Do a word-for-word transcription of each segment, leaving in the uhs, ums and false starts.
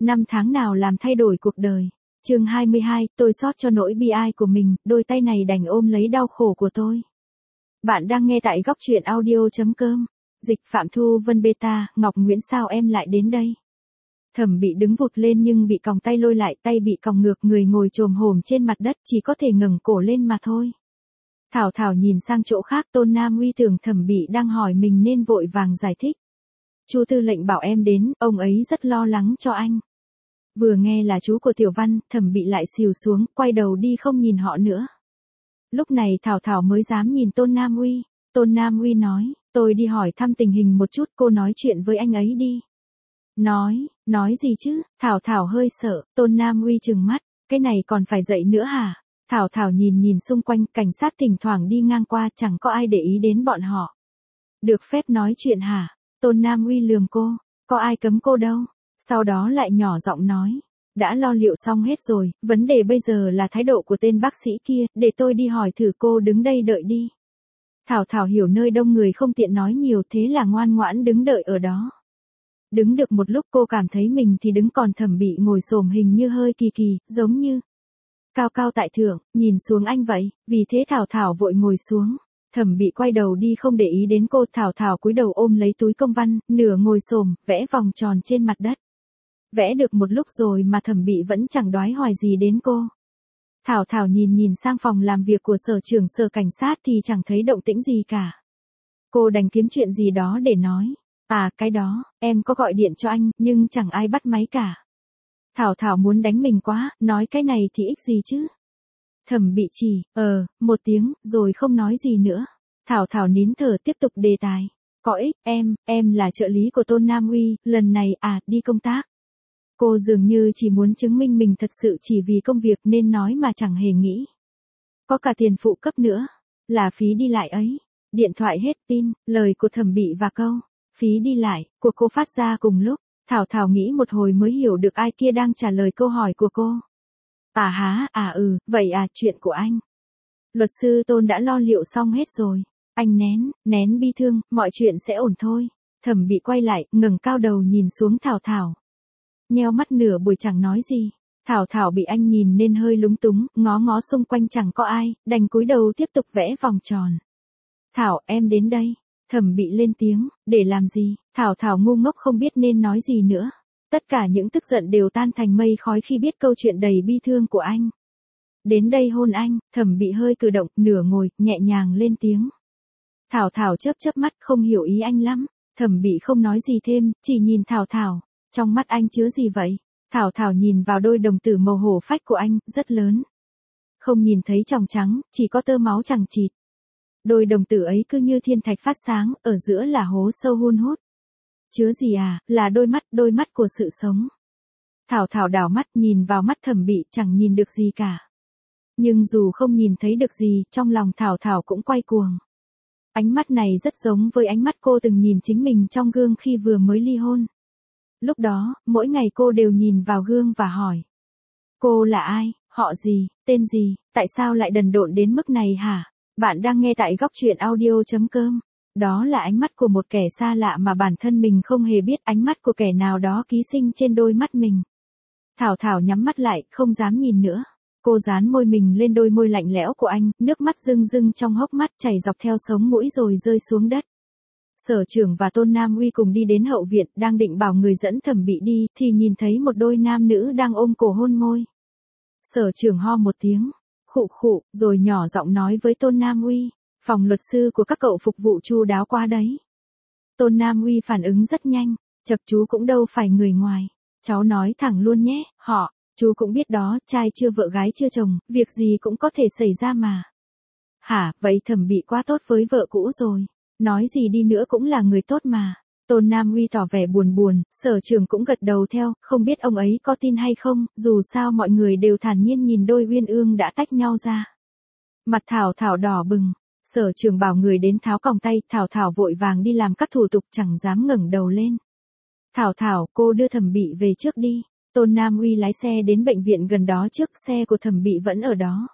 năm tháng nào làm thay đổi cuộc đời. Chương hai mươi hai, tôi xót cho nỗi bi ai của mình, đôi tay này đành ôm lấy đau khổ của tôi. Bạn đang nghe tại góc truyện audio chấm com. Dịch Phạm Thu Vân Beta, Ngọc Nguyễn sao em lại đến đây? Thẩm Bị đứng vụt lên nhưng bị còng tay lôi lại, tay bị còng ngược, người ngồi chồm hổm trên mặt đất, chỉ có thể ngẩng cổ lên mà thôi. Thảo Thảo nhìn sang chỗ khác, Tôn Nam Uy tưởng Thẩm Bị đang hỏi mình nên vội vàng giải thích. Chu tư lệnh bảo em đến, ông ấy rất lo lắng cho anh. Vừa nghe là chú của Tiểu Văn, Thẩm Bị lại xìu xuống, quay đầu đi không nhìn họ nữa. Lúc này Thảo Thảo mới dám nhìn Tôn Nam Uy. Tôn Nam Uy nói, tôi đi hỏi thăm tình hình một chút, cô nói chuyện với anh ấy đi. Nói, nói gì chứ? Thảo Thảo hơi sợ. Tôn Nam Uy trừng mắt, cái này còn phải dậy nữa hả? Thảo Thảo nhìn nhìn xung quanh, cảnh sát thỉnh thoảng đi ngang qua, chẳng có ai để ý đến bọn họ. Được phép nói chuyện hả? Tôn Nam Uy lườm cô, có ai cấm cô đâu. Sau đó lại nhỏ giọng nói, đã lo liệu xong hết rồi, vấn đề bây giờ là thái độ của tên bác sĩ kia, để tôi đi hỏi thử, cô đứng đây đợi đi. Thảo Thảo hiểu nơi đông người không tiện nói nhiều, thế là ngoan ngoãn đứng đợi ở đó. Đứng được một lúc cô cảm thấy mình thì đứng, còn Thẩm Bị ngồi xổm hình như hơi kỳ kỳ, giống như cao cao tại thượng, nhìn xuống anh vậy, vì thế Thảo Thảo vội ngồi xuống. Thẩm Bị quay đầu đi không để ý đến cô. Thảo Thảo cúi đầu ôm lấy túi công văn, nửa ngồi xổm, vẽ vòng tròn trên mặt đất. Vẽ được một lúc rồi mà Thẩm Bị vẫn chẳng đoái hoài gì đến cô. Thảo Thảo nhìn nhìn sang phòng làm việc của sở trưởng sở cảnh sát thì chẳng thấy động tĩnh gì cả. Cô đành kiếm chuyện gì đó để nói. À, cái đó, em có gọi điện cho anh, nhưng chẳng ai bắt máy cả. Thảo Thảo muốn đánh mình quá, nói cái này thì ích gì chứ. Thẩm Bị chỉ, ờ, một tiếng, rồi không nói gì nữa. Thảo Thảo nín thở tiếp tục đề tài. Có ích, em, em là trợ lý của Tôn Nam Uy, lần này, à, đi công tác. Cô dường như chỉ muốn chứng minh mình thật sự chỉ vì công việc nên nói mà chẳng hề nghĩ. Có cả tiền phụ cấp nữa, là phí đi lại ấy. Điện thoại hết pin, lời của Thẩm Bị và câu, phí đi lại, của cô phát ra cùng lúc. Thảo Thảo nghĩ một hồi mới hiểu được ai kia đang trả lời câu hỏi của cô. À há, à ừ, vậy à, chuyện của anh. Luật sư Tôn đã lo liệu xong hết rồi. Anh nén, nén bi thương, mọi chuyện sẽ ổn thôi. Thẩm Bị quay lại, ngẩng cao đầu nhìn xuống Thảo Thảo. Nheo mắt nửa buổi chẳng nói gì. Thảo Thảo bị anh nhìn nên hơi lúng túng, ngó ngó xung quanh chẳng có ai, đành cúi đầu tiếp tục vẽ vòng tròn. Thảo, em đến đây. Thẩm Bị lên tiếng, để làm gì? Thảo Thảo ngu ngốc không biết nên nói gì nữa. Tất cả những tức giận đều tan thành mây khói khi biết câu chuyện đầy bi thương của anh. Đến đây hôn anh. Thẩm Bị hơi cử động, nửa ngồi, nhẹ nhàng lên tiếng. Thảo Thảo chớp chớp mắt, không hiểu ý anh lắm. Thẩm Bị không nói gì thêm, chỉ nhìn Thảo Thảo. Trong mắt anh chứa gì vậy? Thảo Thảo nhìn vào đôi đồng tử màu hổ phách của anh, rất lớn. Không nhìn thấy tròng trắng, chỉ có tơ máu chằng chịt. Đôi đồng tử ấy cứ như thiên thạch phát sáng, ở giữa là hố sâu hun hút. Chứa gì à? Là đôi mắt, đôi mắt của sự sống. Thảo Thảo đảo mắt nhìn vào mắt Thẩm Bị, chẳng nhìn được gì cả. Nhưng dù không nhìn thấy được gì, trong lòng Thảo Thảo cũng quay cuồng. Ánh mắt này rất giống với ánh mắt cô từng nhìn chính mình trong gương khi vừa mới ly hôn. Lúc đó, mỗi ngày cô đều nhìn vào gương và hỏi. Cô là ai, họ gì, tên gì, tại sao lại đần độn đến mức này hả? Bạn đang nghe tại góc truyện audio chấm com. Đó là ánh mắt của một kẻ xa lạ mà bản thân mình không hề biết, ánh mắt của kẻ nào đó ký sinh trên đôi mắt mình. Thảo Thảo nhắm mắt lại, không dám nhìn nữa. Cô dán môi mình lên đôi môi lạnh lẽo của anh, nước mắt rưng rưng trong hốc mắt chảy dọc theo sống mũi rồi rơi xuống đất. Sở trưởng và Tôn Nam Uy cùng đi đến hậu viện, đang định bảo người dẫn Thẩm Bị đi, thì nhìn thấy một đôi nam nữ đang ôm cổ hôn môi. Sở trưởng ho một tiếng, khụ khụ, rồi nhỏ giọng nói với Tôn Nam Uy, phòng luật sư của các cậu phục vụ chu đáo quá đấy. Tôn Nam Uy phản ứng rất nhanh, chậc chú cũng đâu phải người ngoài. Cháu nói thẳng luôn nhé, họ, chú cũng biết đó, trai chưa vợ gái chưa chồng, việc gì cũng có thể xảy ra mà. Hả, vậy Thẩm Bị quá tốt với vợ cũ rồi. Nói gì đi nữa cũng là người tốt mà. Tôn Nam Uy tỏ vẻ buồn buồn, sở trưởng cũng gật đầu theo, không biết ông ấy có tin hay không, dù sao mọi người đều thản nhiên nhìn đôi uyên ương đã tách nhau ra. Mặt Thảo Thảo đỏ bừng, sở trưởng bảo người đến tháo còng tay, Thảo Thảo vội vàng đi làm các thủ tục chẳng dám ngẩng đầu lên. Thảo Thảo, cô đưa Thẩm Bị về trước đi. Tôn Nam Uy lái xe đến bệnh viện gần đó trước, xe của Thẩm Bị vẫn ở đó.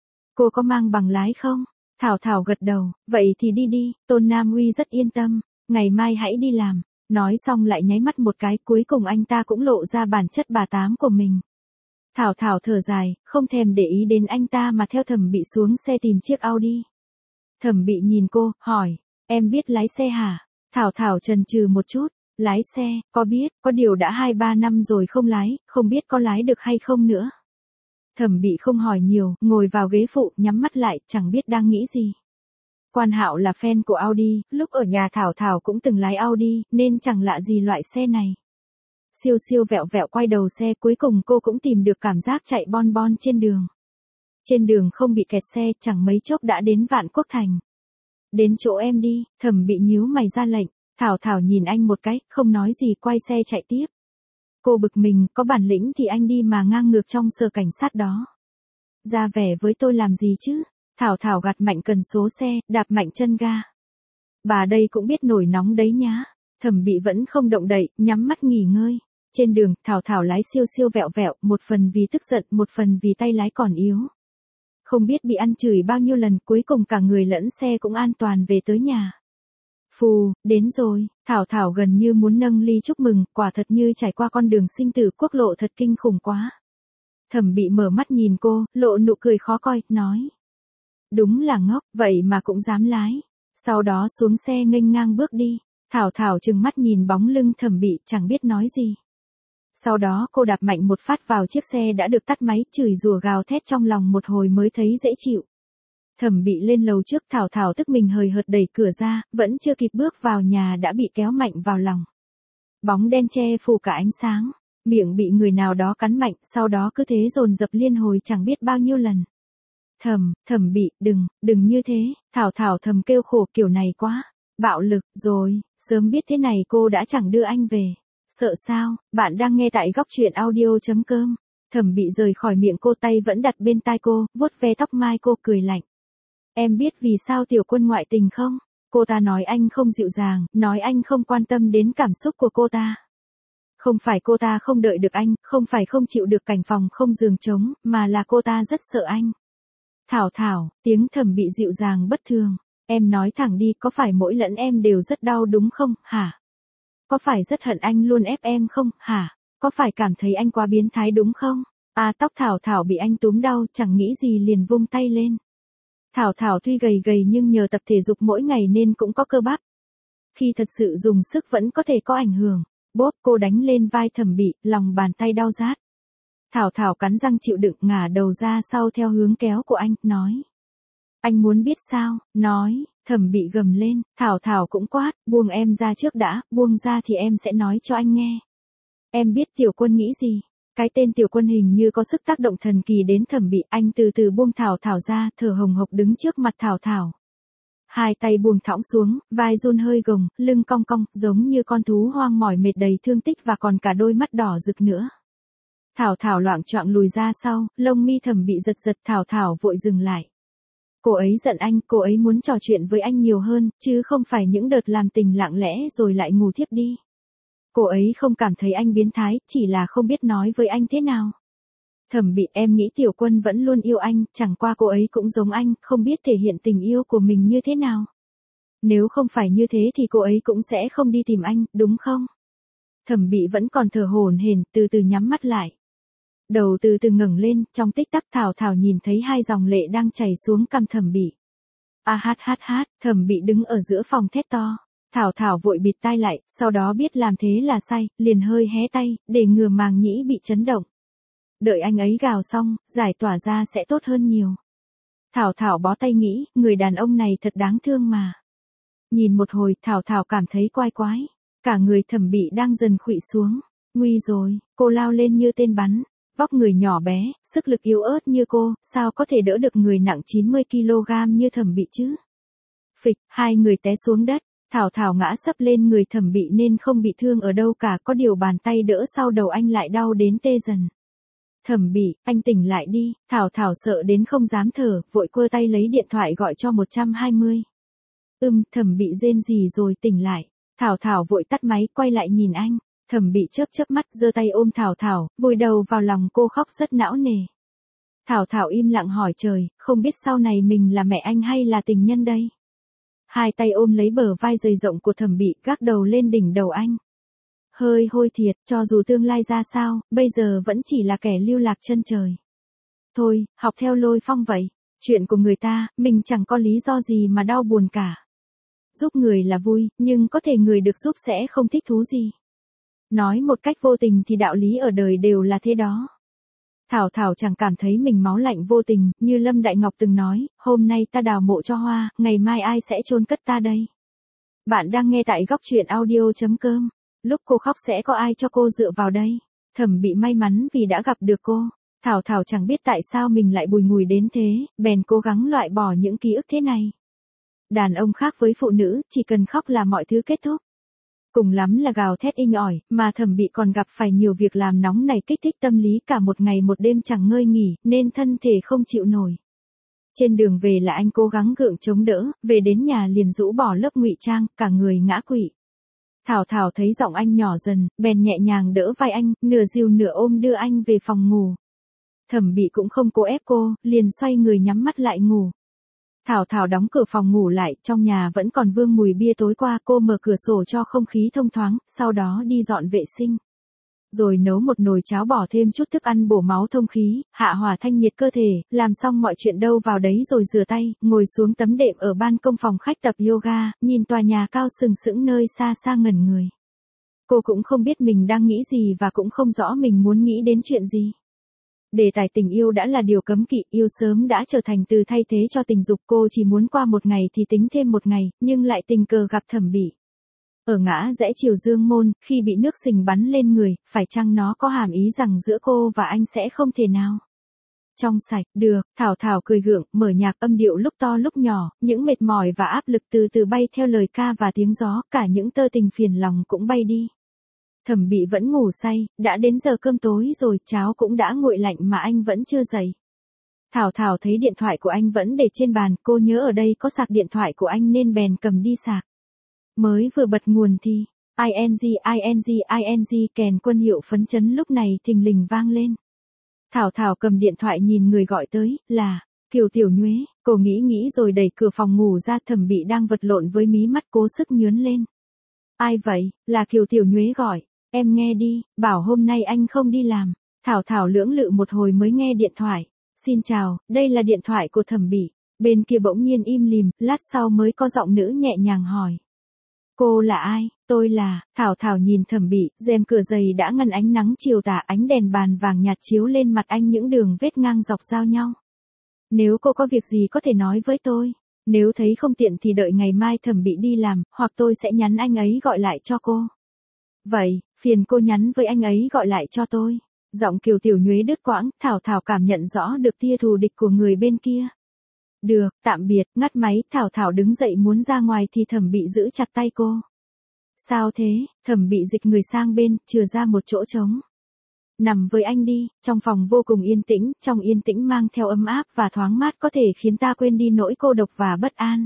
Cô có mang bằng lái không? Thảo Thảo gật đầu, vậy thì đi đi. Tôn Nam Uy rất yên tâm, ngày mai hãy đi làm. Nói xong lại nháy mắt một cái, cuối cùng anh ta cũng lộ ra bản chất bà tám của mình. Thảo Thảo thở dài, không thèm để ý đến anh ta mà theo Thẩm Bị xuống xe tìm chiếc Audi. Thẩm Bị nhìn cô, hỏi, em biết lái xe hả? Thảo Thảo chần chừ một chút, lái xe, có biết, có điều đã hai ba năm rồi không lái, không biết có lái được hay không nữa. Thẩm Bị không hỏi nhiều, ngồi vào ghế phụ, nhắm mắt lại, chẳng biết đang nghĩ gì. Quan Hạo là fan của Audi, lúc ở nhà Thảo Thảo cũng từng lái Audi, nên chẳng lạ gì loại xe này. Siêu siêu vẹo vẹo quay đầu xe, cuối cùng cô cũng tìm được cảm giác chạy bon bon trên đường. Trên đường không bị kẹt xe, chẳng mấy chốc đã đến Vạn Quốc Thành. Đến chỗ em đi, Thẩm Bị nhíu mày ra lệnh. Thảo Thảo nhìn anh một cái, không nói gì, quay xe chạy tiếp. Cô bực mình, có bản lĩnh thì anh đi mà ngang ngược trong sở cảnh sát đó. Ra vẻ với tôi làm gì chứ? Thảo Thảo gạt mạnh cần số xe, đạp mạnh chân ga. Bà đây cũng biết nổi nóng đấy nhá. Thẩm Bị vẫn không động đậy, nhắm mắt nghỉ ngơi. Trên đường, Thảo Thảo lái siêu siêu vẹo vẹo, một phần vì tức giận, một phần vì tay lái còn yếu. Không biết bị ăn chửi bao nhiêu lần, cuối cùng cả người lẫn xe cũng an toàn về tới nhà. Phù, đến rồi, Thảo Thảo gần như muốn nâng ly chúc mừng, quả thật như trải qua con đường sinh tử, quốc lộ thật kinh khủng quá. Thẩm Bị mở mắt nhìn cô, lộ nụ cười khó coi, nói. Đúng là ngốc, vậy mà cũng dám lái. Sau đó xuống xe nghênh ngang bước đi. Thảo Thảo trừng mắt nhìn bóng lưng Thẩm Bị, chẳng biết nói gì. Sau đó cô đạp mạnh một phát vào chiếc xe đã được tắt máy, chửi rủa gào thét trong lòng một hồi mới thấy dễ chịu. Thẩm Bị lên lầu trước, Thảo Thảo tức mình hời hợt đẩy cửa ra, vẫn chưa kịp bước vào nhà đã bị kéo mạnh vào lòng. Bóng đen che phủ cả ánh sáng, miệng bị người nào đó cắn mạnh, sau đó cứ thế dồn dập liên hồi chẳng biết bao nhiêu lần. Thẩm, Thẩm Bị, đừng, đừng như thế, Thảo Thảo thầm kêu khổ, kiểu này quá, bạo lực, rồi, sớm biết thế này cô đã chẳng đưa anh về. Sợ sao, bạn đang nghe tại góc truyện audio chấm com. Thẩm Bị rời khỏi miệng cô, tay vẫn đặt bên tai cô, vuốt ve tóc mai cô, cười lạnh. Em biết vì sao Tiểu Quân ngoại tình không? Cô ta nói anh không dịu dàng, nói anh không quan tâm đến cảm xúc của cô ta. Không phải cô ta không đợi được anh, không phải không chịu được cảnh phòng không giường trống, mà là cô ta rất sợ anh. Thảo Thảo, tiếng Thẩm Bị dịu dàng bất thường. Em nói thẳng đi, có phải mỗi lẫn em đều rất đau đúng không, hả? Có phải rất hận anh luôn ép em không, hả? Có phải cảm thấy anh quá biến thái đúng không? À, tóc Thảo Thảo bị anh túm đau, chẳng nghĩ gì liền vung tay lên. Thảo Thảo tuy gầy gầy nhưng nhờ tập thể dục mỗi ngày nên cũng có cơ bắp. Khi thật sự dùng sức vẫn có thể có ảnh hưởng. Bốp, cô đánh lên vai Thẩm Bị, lòng bàn tay đau rát. Thảo Thảo cắn răng chịu đựng, ngả đầu ra sau theo hướng kéo của anh, nói. Anh muốn biết sao? Nói. Thẩm Bị gầm lên, Thảo Thảo cũng quát, buông em ra trước đã, buông ra thì em sẽ nói cho anh nghe. Em biết Tiểu Quân nghĩ gì? Cái tên Tiểu Quân hình như có sức tác động thần kỳ đến Thẩm Bị, anh từ từ buông Thảo Thảo ra, thở hồng hộc đứng trước mặt Thảo Thảo. Hai tay buông thõng xuống, vai run hơi gồng, lưng cong cong, giống như con thú hoang mỏi mệt đầy thương tích và còn cả đôi mắt đỏ rực nữa. Thảo Thảo loạng choạng lùi ra sau, lông mi Thẩm Bị giật giật, Thảo Thảo vội dừng lại. Cô ấy giận anh, cô ấy muốn trò chuyện với anh nhiều hơn, chứ không phải những đợt làm tình lặng lẽ rồi lại ngủ thiếp đi. Cô ấy không cảm thấy anh biến thái, chỉ là không biết nói với anh thế nào. Thẩm Bị, em nghĩ Tiểu Quân vẫn luôn yêu anh, chẳng qua cô ấy cũng giống anh, không biết thể hiện tình yêu của mình như thế nào. Nếu không phải như thế thì cô ấy cũng sẽ không đi tìm anh, đúng không? Thẩm Bị vẫn còn thở hổn hển, từ từ nhắm mắt lại. Đầu từ từ ngẩng lên, trong tích tắc Thảo Thảo nhìn thấy hai dòng lệ đang chảy xuống cằm Thẩm Bị. A hát hát hát, Thẩm Bị đứng ở giữa phòng thét to. Thảo Thảo vội bịt tai lại, sau đó biết làm thế là sai, liền hơi hé tay, để ngừa màng nhĩ bị chấn động. Đợi anh ấy gào xong, giải tỏa ra sẽ tốt hơn nhiều. Thảo Thảo bó tay nghĩ, người đàn ông này thật đáng thương mà. Nhìn một hồi, Thảo Thảo cảm thấy quái quái. Cả người Thẩm Bị đang dần khuỵu xuống. Nguy rồi, cô lao lên như tên bắn. Vóc người nhỏ bé, sức lực yếu ớt như cô, sao có thể đỡ được người nặng chín mươi ki lô gam như Thẩm Bị chứ? Phịch, hai người té xuống đất. Thảo Thảo ngã sấp lên người Thẩm Bị nên không bị thương ở đâu cả, có điều bàn tay đỡ sau đầu anh lại đau đến tê dần. Thẩm Bị, anh tỉnh lại đi. Thảo Thảo sợ đến không dám thở, vội quơ tay lấy điện thoại gọi cho một trăm hai mươi. Ừm, Thẩm Bị rên rỉ rồi tỉnh lại. Thảo Thảo vội tắt máy, quay lại nhìn anh. Thẩm Bị chớp chớp mắt, giơ tay ôm Thảo Thảo, vùi đầu vào lòng cô khóc rất não nề. Thảo Thảo im lặng hỏi trời, không biết sau này mình là mẹ anh hay là tình nhân đây? Hai tay ôm lấy bờ vai dày rộng của Thẩm Bị, gác đầu lên đỉnh đầu anh. Hơi hôi thiệt, cho dù tương lai ra sao, bây giờ vẫn chỉ là kẻ lưu lạc chân trời. Thôi, học theo Lôi Phong vậy. Chuyện của người ta, mình chẳng có lý do gì mà đau buồn cả. Giúp người là vui, nhưng có thể người được giúp sẽ không thích thú gì. Nói một cách vô tình thì đạo lý ở đời đều là thế đó. Thảo Thảo chẳng cảm thấy mình máu lạnh vô tình, như Lâm Đại Ngọc từng nói, hôm nay ta đào mộ cho Hoa, ngày mai ai sẽ chôn cất ta đây? Bạn đang nghe tại góc truyện audio.com. Lúc cô khóc sẽ có ai cho cô dựa vào đây? Thẩm Bị may mắn vì đã gặp được cô. Thảo Thảo chẳng biết tại sao mình lại bùi ngùi đến thế, bèn cố gắng loại bỏ những ký ức thế này. Đàn ông khác với phụ nữ, chỉ cần khóc là mọi thứ kết thúc. Cùng lắm là gào thét inh ỏi, mà Thẩm Bị còn gặp phải nhiều việc làm nóng này kích thích tâm lý cả một ngày một đêm chẳng ngơi nghỉ, nên thân thể không chịu nổi. Trên đường về là anh cố gắng gượng chống đỡ, về đến nhà liền rũ bỏ lớp ngụy trang, cả người ngã quỵ. Thảo Thảo thấy giọng anh nhỏ dần, bèn nhẹ nhàng đỡ vai anh, nửa dìu nửa ôm đưa anh về phòng ngủ. Thẩm Bị cũng không cố ép cô, liền xoay người nhắm mắt lại ngủ. Thảo Thảo đóng cửa phòng ngủ lại, trong nhà vẫn còn vương mùi bia tối qua, cô mở cửa sổ cho không khí thông thoáng, sau đó đi dọn vệ sinh. Rồi nấu một nồi cháo bỏ thêm chút thức ăn bổ máu thông khí, hạ hỏa thanh nhiệt cơ thể, làm xong mọi chuyện đâu vào đấy rồi rửa tay, ngồi xuống tấm đệm ở ban công phòng khách tập yoga, nhìn tòa nhà cao sừng sững nơi xa xa ngẩn người. Cô cũng không biết mình đang nghĩ gì và cũng không rõ mình muốn nghĩ đến chuyện gì. Đề tài tình yêu đã là điều cấm kỵ, yêu sớm đã trở thành từ thay thế cho tình dục, cô chỉ muốn qua một ngày thì tính thêm một ngày, nhưng lại tình cờ gặp Thẩm Bị. Ở ngã rẽ Triều Dương Môn, khi bị nước sình bắn lên người, phải chăng nó có hàm ý rằng giữa cô và anh sẽ không thể nào trong sạch được? Thảo Thảo cười gượng, mở nhạc âm điệu lúc to lúc nhỏ, những mệt mỏi và áp lực từ từ bay theo lời ca và tiếng gió, cả những tơ tình phiền lòng cũng bay đi. Thẩm Bị vẫn ngủ say, đã đến giờ cơm tối rồi, cháo cũng đã nguội lạnh mà anh vẫn chưa dậy. Thảo Thảo thấy điện thoại của anh vẫn để trên bàn, cô nhớ ở đây có sạc điện thoại của anh nên bèn cầm đi sạc. Mới vừa bật nguồn thì, ing, ing, ing, kèn quân hiệu phấn chấn lúc này thình lình vang lên. Thảo Thảo cầm điện thoại nhìn người gọi tới, là Kiều Tiểu Nhuế, cô nghĩ nghĩ rồi đẩy cửa phòng ngủ ra. Thẩm Bị đang vật lộn với mí mắt cố sức nhướn lên. Ai vậy? Là Kiều Tiểu Nhuế gọi. Em nghe đi, bảo hôm nay anh không đi làm. Thảo Thảo lưỡng lự một hồi mới nghe điện thoại. Xin chào, đây là điện thoại của Thẩm Bị. Bên kia bỗng nhiên im lìm, lát sau mới có giọng nữ nhẹ nhàng hỏi. Cô là ai? Tôi là, Thảo Thảo nhìn Thẩm Bị, rèm cửa dày đã ngăn ánh nắng chiều tà, ánh đèn bàn vàng nhạt chiếu lên mặt anh những đường vết ngang dọc giao nhau. Nếu cô có việc gì có thể nói với tôi. Nếu thấy không tiện thì đợi ngày mai Thẩm Bị đi làm, hoặc tôi sẽ nhắn anh ấy gọi lại cho cô. Vậy, phiền cô nhắn với anh ấy gọi lại cho tôi. Giọng Kiều Tiểu Nhuế đứt quãng, Thảo Thảo cảm nhận rõ được tia thù địch của người bên kia. Được, tạm biệt, ngắt máy, Thảo Thảo đứng dậy muốn ra ngoài thì Thẩm Bị giữ chặt tay cô. Sao thế? Thẩm Bị dịch người sang bên, chừa ra một chỗ trống. Nằm với anh đi, trong phòng vô cùng yên tĩnh, trong yên tĩnh mang theo ấm áp và thoáng mát có thể khiến ta quên đi nỗi cô độc và bất an.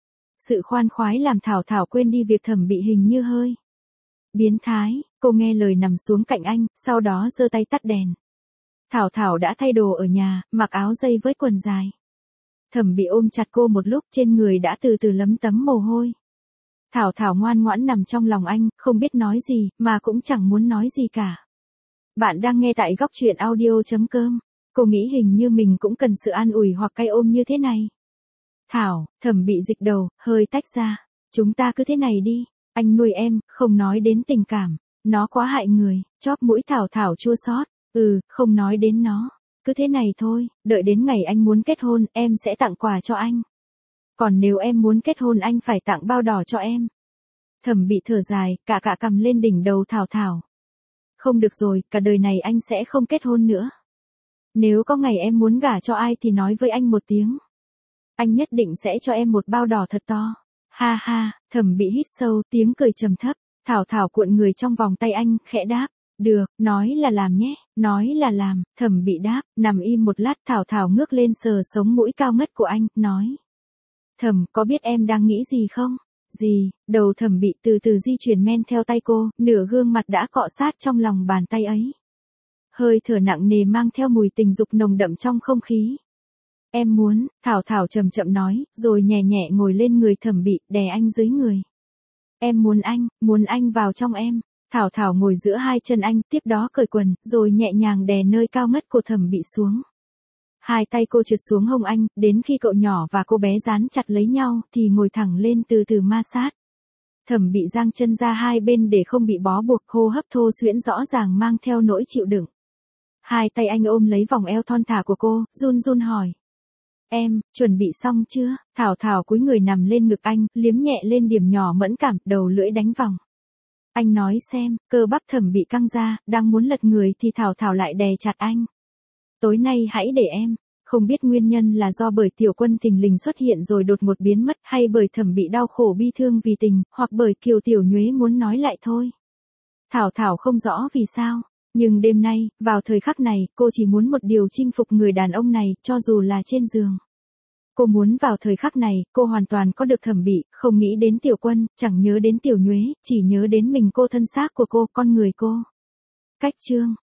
Sự khoan khoái làm Thảo Thảo quên đi việc Thẩm Bị hình như hơi biến thái, cô nghe lời nằm xuống cạnh anh, sau đó giơ tay tắt đèn. Thảo Thảo đã thay đồ ở nhà, mặc áo dây với quần dài. Thẩm Bị ôm chặt cô một lúc, trên người đã từ từ lấm tấm mồ hôi. Thảo Thảo ngoan ngoãn nằm trong lòng anh, không biết nói gì, mà cũng chẳng muốn nói gì cả. Bạn đang nghe tại góc truyện audio.com. Cô nghĩ hình như mình cũng cần sự an ủi hoặc cay ôm như thế này. Thảo, Thẩm Bị dịch đầu, hơi tách ra. Chúng ta cứ thế này đi. Anh nuôi em, không nói đến tình cảm. Nó quá hại người. Chóp mũi Thảo Thảo chua xót. Ừ, không nói đến nó. Cứ thế này thôi, đợi đến ngày anh muốn kết hôn, em sẽ tặng quà cho anh. Còn nếu em muốn kết hôn anh phải tặng bao đỏ cho em. Thẩm Bị thở dài, cả cả cầm lên đỉnh đầu Thảo Thảo. Không được rồi, cả đời này anh sẽ không kết hôn nữa. Nếu có ngày em muốn gả cho ai thì nói với anh một tiếng. Anh nhất định sẽ cho em một bao đỏ thật to. Ha ha, Thẩm Bị hít sâu, tiếng cười trầm thấp. Thảo Thảo cuộn người trong vòng tay anh, khẽ đáp. Được, nói là làm nhé, nói là làm. Thẩm Bị đáp, nằm im một lát. Thảo Thảo ngước lên sờ sống mũi cao ngất của anh, nói. Thẩm, có biết em đang nghĩ gì không? Gì? Đầu Thẩm Bị từ từ di chuyển men theo tay cô, nửa gương mặt đã cọ sát trong lòng bàn tay ấy. Hơi thở nặng nề mang theo mùi tình dục nồng đậm trong không khí. Em muốn, Thảo Thảo chậm chậm nói, rồi nhẹ nhẹ ngồi lên người Thẩm Bị, đè anh dưới người. Em muốn anh, muốn anh vào trong em. Thảo Thảo ngồi giữa hai chân anh, tiếp đó cởi quần, rồi nhẹ nhàng đè nơi cao ngất của Thẩm Bị xuống. Hai tay cô trượt xuống hông anh, đến khi cậu nhỏ và cô bé dán chặt lấy nhau, thì ngồi thẳng lên từ từ ma sát. Thẩm Bị giang chân ra hai bên để không bị bó buộc, hô hấp thô xuyễn rõ ràng mang theo nỗi chịu đựng. Hai tay anh ôm lấy vòng eo thon thả của cô, run run hỏi. Em, chuẩn bị xong chưa? Thảo Thảo cúi người nằm lên ngực anh, liếm nhẹ lên điểm nhỏ mẫn cảm, đầu lưỡi đánh vòng. Anh nói xem, cơ bắp Thẩm Bị căng ra, đang muốn lật người thì Thảo Thảo lại đè chặt anh. Tối nay hãy để em. Không biết nguyên nhân là do bởi Tiểu Quân thình lình xuất hiện rồi đột ngột biến mất, hay bởi Thẩm Bị đau khổ bi thương vì tình, hoặc bởi Kiều Tiểu Nhuế muốn nói lại thôi. Thảo Thảo không rõ vì sao, nhưng đêm nay, vào thời khắc này, cô chỉ muốn một điều: chinh phục người đàn ông này, cho dù là trên giường. Cô muốn vào thời khắc này, cô hoàn toàn có được Thẩm Bị, không nghĩ đến Tiểu Quân, chẳng nhớ đến Tiểu Nhuế, chỉ nhớ đến mình cô, thân xác của cô, con người cô. Cách chương